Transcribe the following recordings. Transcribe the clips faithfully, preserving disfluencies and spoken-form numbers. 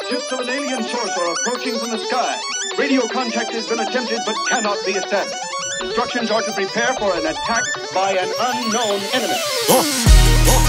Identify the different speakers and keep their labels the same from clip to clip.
Speaker 1: Ships of an alien source are approaching from the sky. Radio contact has been attempted but cannot be established. Instructions are to prepare for an attack by an unknown enemy. Oh. Oh.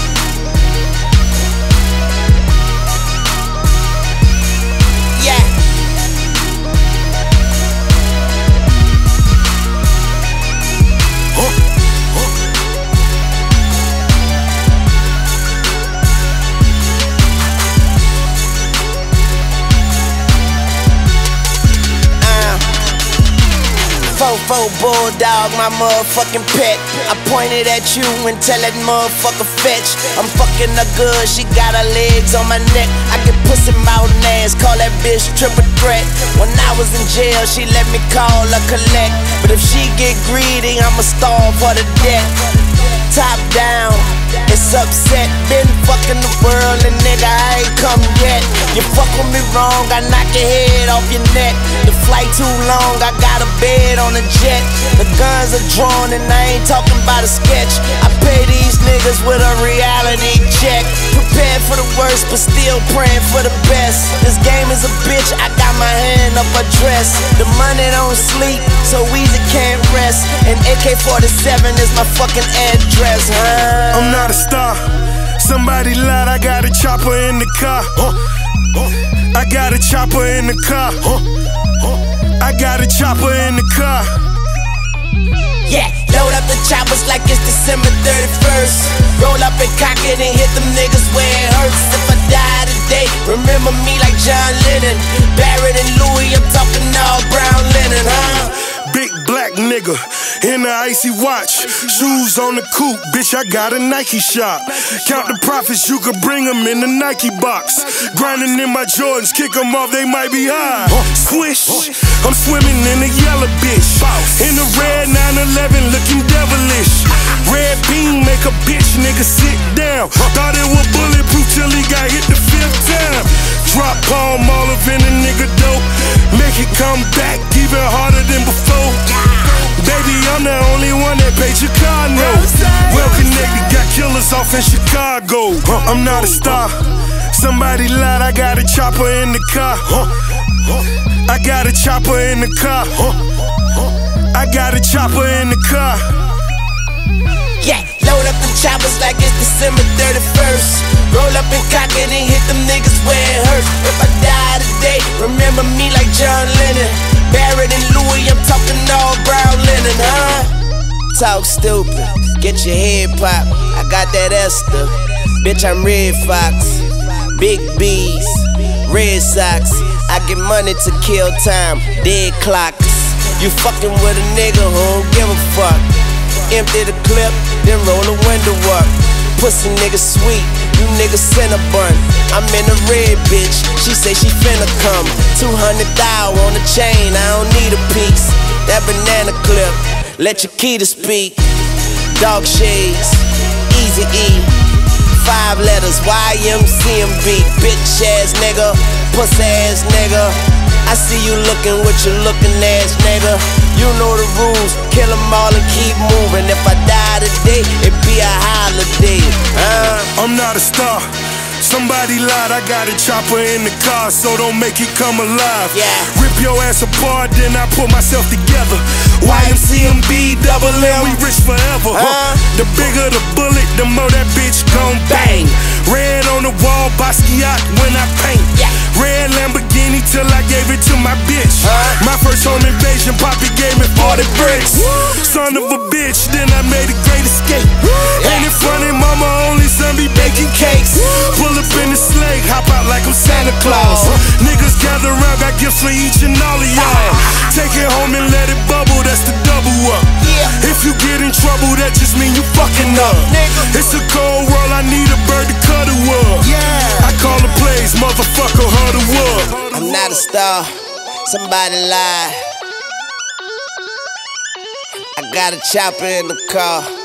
Speaker 2: Fofo bulldog, my motherfucking pet. I pointed at you and tell that motherfucker fetch. I'm fucking her good, she got her legs on my neck. I get pussy mouth and ass, call that bitch triple threat. When I was in jail, she let me call her collect. But if she get greedy, I'ma starve for the debt. Top down, it's upset. Been fucking the world and nigga, I ain't come yet. You fuck with me wrong, I knock your head off your neck. The flight too long, I got a bed on a jet. The guns are drawn and I ain't talking about a sketch. I pay these niggas with a reality check. Prepared for the worst, but still praying for the best. This game is a bitch, I got my hand up her dress. The money don't sleep, so easy can't rest. And A K forty-seven is my fucking address, huh?
Speaker 3: I'm not a star, somebody lied, I got a chopper in the car. Huh? Huh? I got a chopper in the car. Huh? Huh? I got a chopper in the car.
Speaker 2: Yeah, load up the choppers like it's December thirty-first. Roll up and cock it and hit them niggas where it hurts. If I die today, remember me like John Lennon. Barrett and Louis, I'm talking all brown linen, huh?
Speaker 3: Big black nigga in the icy watch, shoes on the coupe, bitch, I got a Nike shop. Count the profits, you could bring them in the Nike box. Grinding in my Jordans, kick them off, they might be high. Swish, I'm swimming in the yellow bitch. In the red nine eleven, looking devilish. Red beam make a bitch nigga sit down. Thought it was bulletproof till he got hit the fifth time. Drop palm olive in a nigga dope, make it come back even harder than before. Baby, I'm the only one that paid your car note. Well connected, got killers off in Chicago. Huh, I'm not a star, somebody lied, I got a chopper in the car. Huh, huh, I got a chopper in the car. Huh, huh, I got a chopper in the car.
Speaker 2: Yeah, load up them choppers like it's December thirty-first. Roll up and cock it and hit them niggas where it hurts. If I die today, remember me like John Lennon. Barrett and Louis, I'm talking all brown linen, huh? Talk stupid, get your head popped. I got that Esther, bitch, I'm Red Fox. Big B's, Red Sox. I get money to kill time, dead clocks. You fucking with a nigga who don't give a fuck. Empty the clip, then roll the window up. Pussy nigga sweet, you niggas Cinnabon. I'm in a red bitch, she say she finna come. Two hundred thou on the chain, I don't need a piece. That banana clip, let your key to speak. Dog shades, Easy E. Five letters, Y M C M B. Bitch ass nigga, pussy ass nigga. I see you looking with your looking ass nigga. You know the rules, kill them all and keep moving. If I die today, it be a holiday, huh?
Speaker 3: I'm not a star, somebody lied, I got a chopper in the car, so don't make it come alive.
Speaker 2: Yeah.
Speaker 3: Rip your ass apart, then I pull myself together. Y M C M B, double M, we rich forever. Huh? The bigger the bullet, the more that bitch gon' bang. Red on the wall, Basquiat when I paint.
Speaker 2: Yeah.
Speaker 3: Red Lamborghini till I gave it to my bitch.
Speaker 2: Huh?
Speaker 3: My first home invasion, Poppy gave me forty bricks. Woo. Son of a bitch, then I made a great escape. Yeah. Ain't it funny, mama only son be baking cakes. Woo. Pull up in the sleigh, hop out like I'm Santa Claus. Uh. Niggas gather around, got gifts for each and all of y'all. Take it home and let it bubble, that's the double up.
Speaker 2: Yeah.
Speaker 3: If you get in trouble, that just mean you fucking up. Nigga. It's a cold world, I need a bird to cut a wood. Yeah. I call the plays, motherfucker, her the wood.
Speaker 2: I'm not a star, somebody lied. I got a chopper in the car.